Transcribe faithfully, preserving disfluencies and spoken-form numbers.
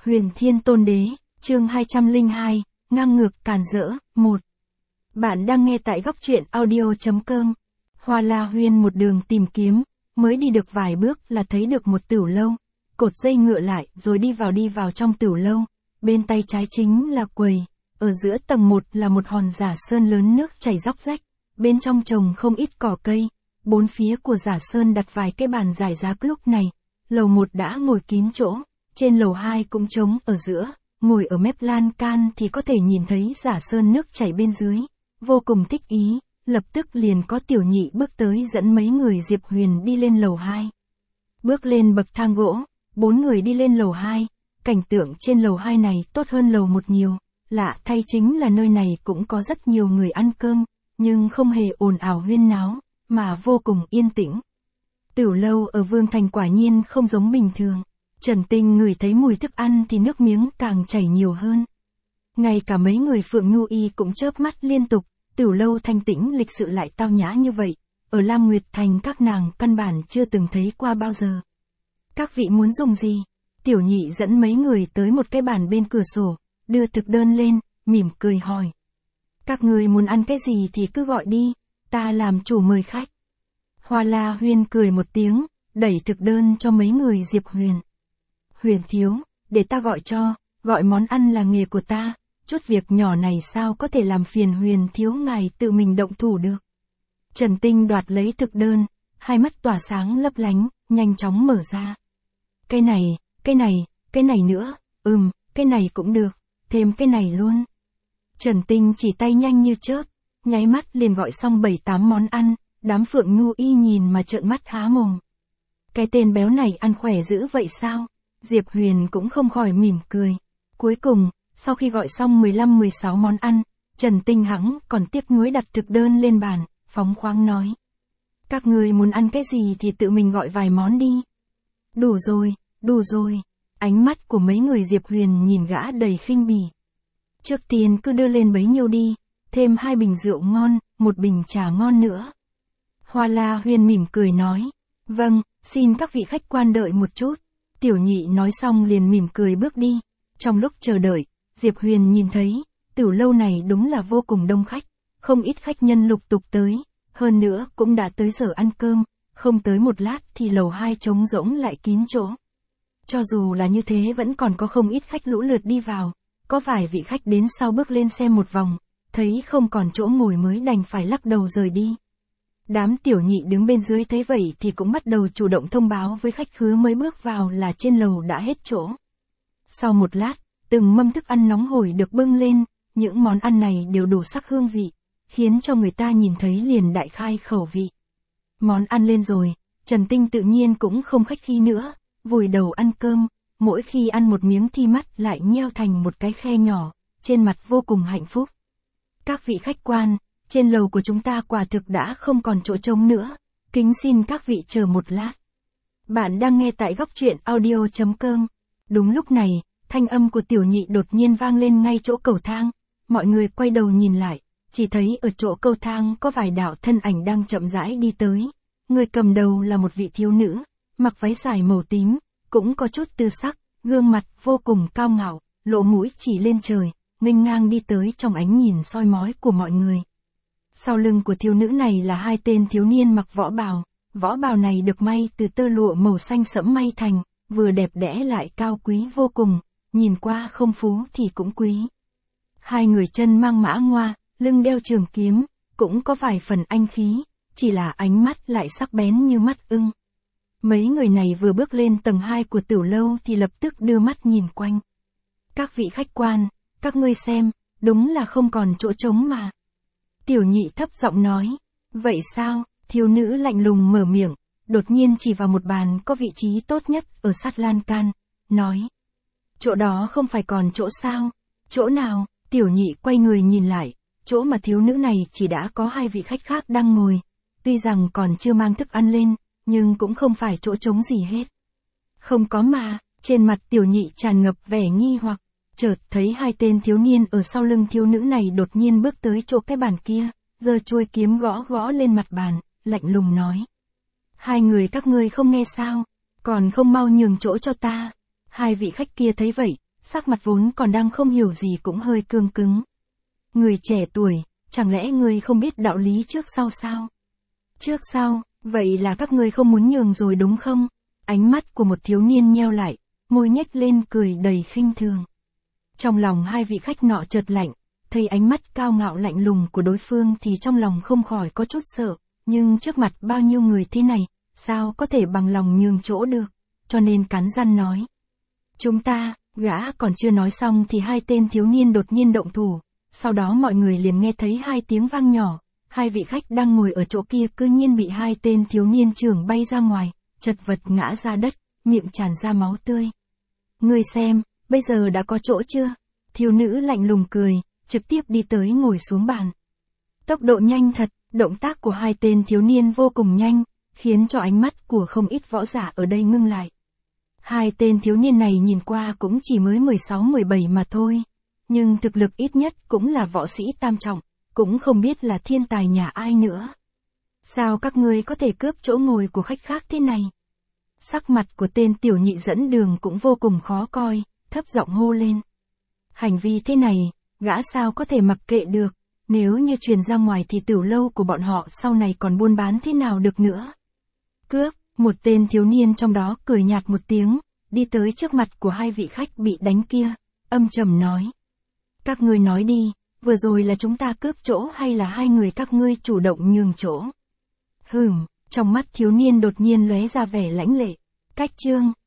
Huyền Thiên Tôn Đế, chương hai trăm lẻ hai, ngang ngược càn rỡ, một. Bạn đang nghe tại góc truyện audio chấm com. Hoa La Huyên một đường tìm kiếm, mới đi được vài bước là thấy được một tửu lâu, cột dây ngựa lại rồi đi vào đi vào trong tửu lâu, bên tay trái chính là quầy, ở giữa tầng một là một hòn giả sơn lớn nước chảy róc rách, bên trong trồng không ít cỏ cây, bốn phía của giả sơn đặt vài cái bàn giải rác lúc này, lầu một đã ngồi kín chỗ, trên lầu hai cũng trống ở giữa, ngồi ở mép lan can thì có thể nhìn thấy giả sơn nước chảy bên dưới, vô cùng thích ý. Lập tức liền có tiểu nhị bước tới dẫn mấy người Diệp Huyền đi lên lầu hai. Bước lên bậc thang gỗ, bốn người đi lên lầu hai, cảnh tượng trên lầu hai này tốt hơn lầu một nhiều, lạ thay chính là nơi này cũng có rất nhiều người ăn cơm, nhưng không hề ồn ào huyên náo, mà vô cùng yên tĩnh. Tửu lâu ở Vương Thành quả nhiên không giống bình thường, Trần Tinh ngửi thấy mùi thức ăn thì nước miếng càng chảy nhiều hơn. Ngay cả mấy người Phượng Nhu Y cũng chớp mắt liên tục. Tửu lâu thanh tĩnh lịch sự lại tao nhã như vậy, ở Lam Nguyệt Thành các nàng căn bản chưa từng thấy qua bao giờ. Các vị muốn dùng gì? Tiểu nhị dẫn mấy người tới một cái bàn bên cửa sổ, đưa thực đơn lên, mỉm cười hỏi. Các người muốn ăn cái gì thì cứ gọi đi, ta làm chủ mời khách. Hoa La Huyên cười một tiếng, đẩy thực đơn cho mấy người Diệp Huyền. Huyền thiếu, để ta gọi cho, gọi món ăn là nghề của ta. Chút việc nhỏ này sao có thể làm phiền Huyền thiếu ngài tự mình động thủ được. Trần Tinh đoạt lấy thực đơn, hai mắt tỏa sáng lấp lánh, nhanh chóng mở ra. Cái này, cái này, cái này nữa, ừm, cái này cũng được, thêm cái này luôn. Trần Tinh chỉ tay nhanh như chớp, nháy mắt liền gọi xong bảy tám món ăn, đám Phượng Nhu Y nhìn mà trợn mắt há mồm. Cái tên béo này ăn khỏe dữ vậy sao? Diệp Huyền cũng không khỏi mỉm cười. Cuối cùng, sau khi gọi xong mười lăm mười sáu món ăn, Trần Tinh hắng còn tiếc nuối đặt thực đơn lên bàn, phóng khoáng nói. Các người muốn ăn cái gì thì tự mình gọi vài món đi. Đủ rồi, đủ rồi. Ánh mắt của mấy người Diệp Huyền nhìn gã đầy khinh bỉ. Trước tiên cứ đưa lên bấy nhiêu đi, thêm hai bình rượu ngon, một bình trà ngon nữa. Hoa La Huyên mỉm cười nói. Vâng, xin các vị khách quan đợi một chút. Tiểu nhị nói xong liền mỉm cười bước đi. Trong lúc chờ đợi, Diệp Huyền nhìn thấy, tửu lâu này đúng là vô cùng đông khách, không ít khách nhân lục tục tới, hơn nữa cũng đã tới giờ ăn cơm, không tới một lát thì lầu hai trống rỗng lại kín chỗ. Cho dù là như thế vẫn còn có không ít khách lũ lượt đi vào, có vài vị khách đến sau bước lên xem một vòng, thấy không còn chỗ ngồi mới đành phải lắc đầu rời đi. Đám tiểu nhị đứng bên dưới thấy vậy thì cũng bắt đầu chủ động thông báo với khách khứa mới bước vào là trên lầu đã hết chỗ. Sau một lát, từng mâm thức ăn nóng hổi được bưng lên, những món ăn này đều đủ sắc hương vị, khiến cho người ta nhìn thấy liền đại khai khẩu vị. Món ăn lên rồi, Trần Tinh tự nhiên cũng không khách khí nữa, vùi đầu ăn cơm, mỗi khi ăn một miếng thì mắt lại nheo thành một cái khe nhỏ, trên mặt vô cùng hạnh phúc. Các vị khách quan, trên lầu của chúng ta quả thực đã không còn chỗ trống nữa, kính xin các vị chờ một lát. Bạn đang nghe tại góc truyện audio chấm com. Đúng lúc này, thanh âm của tiểu nhị đột nhiên vang lên ngay chỗ cầu thang, mọi người quay đầu nhìn lại, chỉ thấy ở chỗ cầu thang có vài đạo thân ảnh đang chậm rãi đi tới, người cầm đầu là một vị thiếu nữ, mặc váy dài màu tím, cũng có chút tư sắc, gương mặt vô cùng cao ngạo, lỗ mũi chỉ lên trời, nghênh ngang đi tới trong ánh nhìn soi mói của mọi người. Sau lưng của thiếu nữ này là hai tên thiếu niên mặc võ bào, võ bào này được may từ tơ lụa màu xanh sẫm may thành, vừa đẹp đẽ lại cao quý vô cùng. Nhìn qua không phú thì cũng quý. Hai người chân mang mã ngoa, lưng đeo trường kiếm, cũng có vài phần anh khí, chỉ là ánh mắt lại sắc bén như mắt ưng. Mấy người này vừa bước lên tầng hai của tửu lâu thì lập tức đưa mắt nhìn quanh. Các vị khách quan, các ngươi xem, đúng là không còn chỗ trống mà. Tiểu nhị thấp giọng nói. Vậy sao? Thiếu nữ lạnh lùng mở miệng, đột nhiên chỉ vào một bàn có vị trí tốt nhất ở sát lan can, nói. Chỗ đó không phải còn chỗ sao? Chỗ nào? Tiểu nhị quay người nhìn lại, chỗ mà thiếu nữ này chỉ đã có hai vị khách khác đang ngồi. Tuy rằng còn chưa mang thức ăn lên, nhưng cũng không phải chỗ trống gì hết. Không có mà, trên mặt tiểu nhị tràn ngập vẻ nghi hoặc, chợt thấy hai tên thiếu niên ở sau lưng thiếu nữ này đột nhiên bước tới chỗ cái bàn kia, giơ chuôi kiếm gõ gõ lên mặt bàn, lạnh lùng nói. Hai người các ngươi không nghe sao, còn không mau nhường chỗ cho ta. Hai vị khách kia thấy vậy, sắc mặt vốn còn đang không hiểu gì cũng hơi cương cứng. Người trẻ tuổi, chẳng lẽ ngươi không biết đạo lý trước sau sao? Trước sau, vậy là các ngươi không muốn nhường rồi đúng không? Ánh mắt của một thiếu niên nheo lại, môi nhếch lên cười đầy khinh thường. Trong lòng hai vị khách nọ chợt lạnh, thấy ánh mắt cao ngạo lạnh lùng của đối phương thì trong lòng không khỏi có chút sợ, nhưng trước mặt bao nhiêu người thế này, sao có thể bằng lòng nhường chỗ được, cho nên cắn răng nói. Chúng ta, gã còn chưa nói xong thì hai tên thiếu niên đột nhiên động thủ, sau đó mọi người liền nghe thấy hai tiếng vang nhỏ, hai vị khách đang ngồi ở chỗ kia cư nhiên bị hai tên thiếu niên trưởng bay ra ngoài, chật vật ngã ra đất, miệng tràn ra máu tươi. Ngươi xem, bây giờ đã có chỗ chưa? Thiếu nữ lạnh lùng cười, trực tiếp đi tới ngồi xuống bàn. Tốc độ nhanh thật, động tác của hai tên thiếu niên vô cùng nhanh, khiến cho ánh mắt của không ít võ giả ở đây ngưng lại. Hai tên thiếu niên này nhìn qua cũng chỉ mới mười sáu mười bảy mà thôi, nhưng thực lực ít nhất cũng là võ sĩ tam trọng, cũng không biết là thiên tài nhà ai nữa. Sao các ngươi có thể cướp chỗ ngồi của khách khác thế này? Sắc mặt của tên tiểu nhị dẫn đường cũng vô cùng khó coi, thấp giọng hô lên. Hành vi thế này, gã sao có thể mặc kệ được, nếu như truyền ra ngoài thì tiểu lâu của bọn họ sau này còn buôn bán thế nào được nữa. Cướp, một tên thiếu niên trong đó cười nhạt một tiếng, đi tới trước mặt của hai vị khách bị đánh kia, âm trầm nói. Các ngươi nói đi, vừa rồi là chúng ta cướp chỗ hay là hai người các ngươi chủ động nhường chỗ? Hừm, trong mắt thiếu niên đột nhiên lóe ra vẻ lãnh lệ. Cách chương,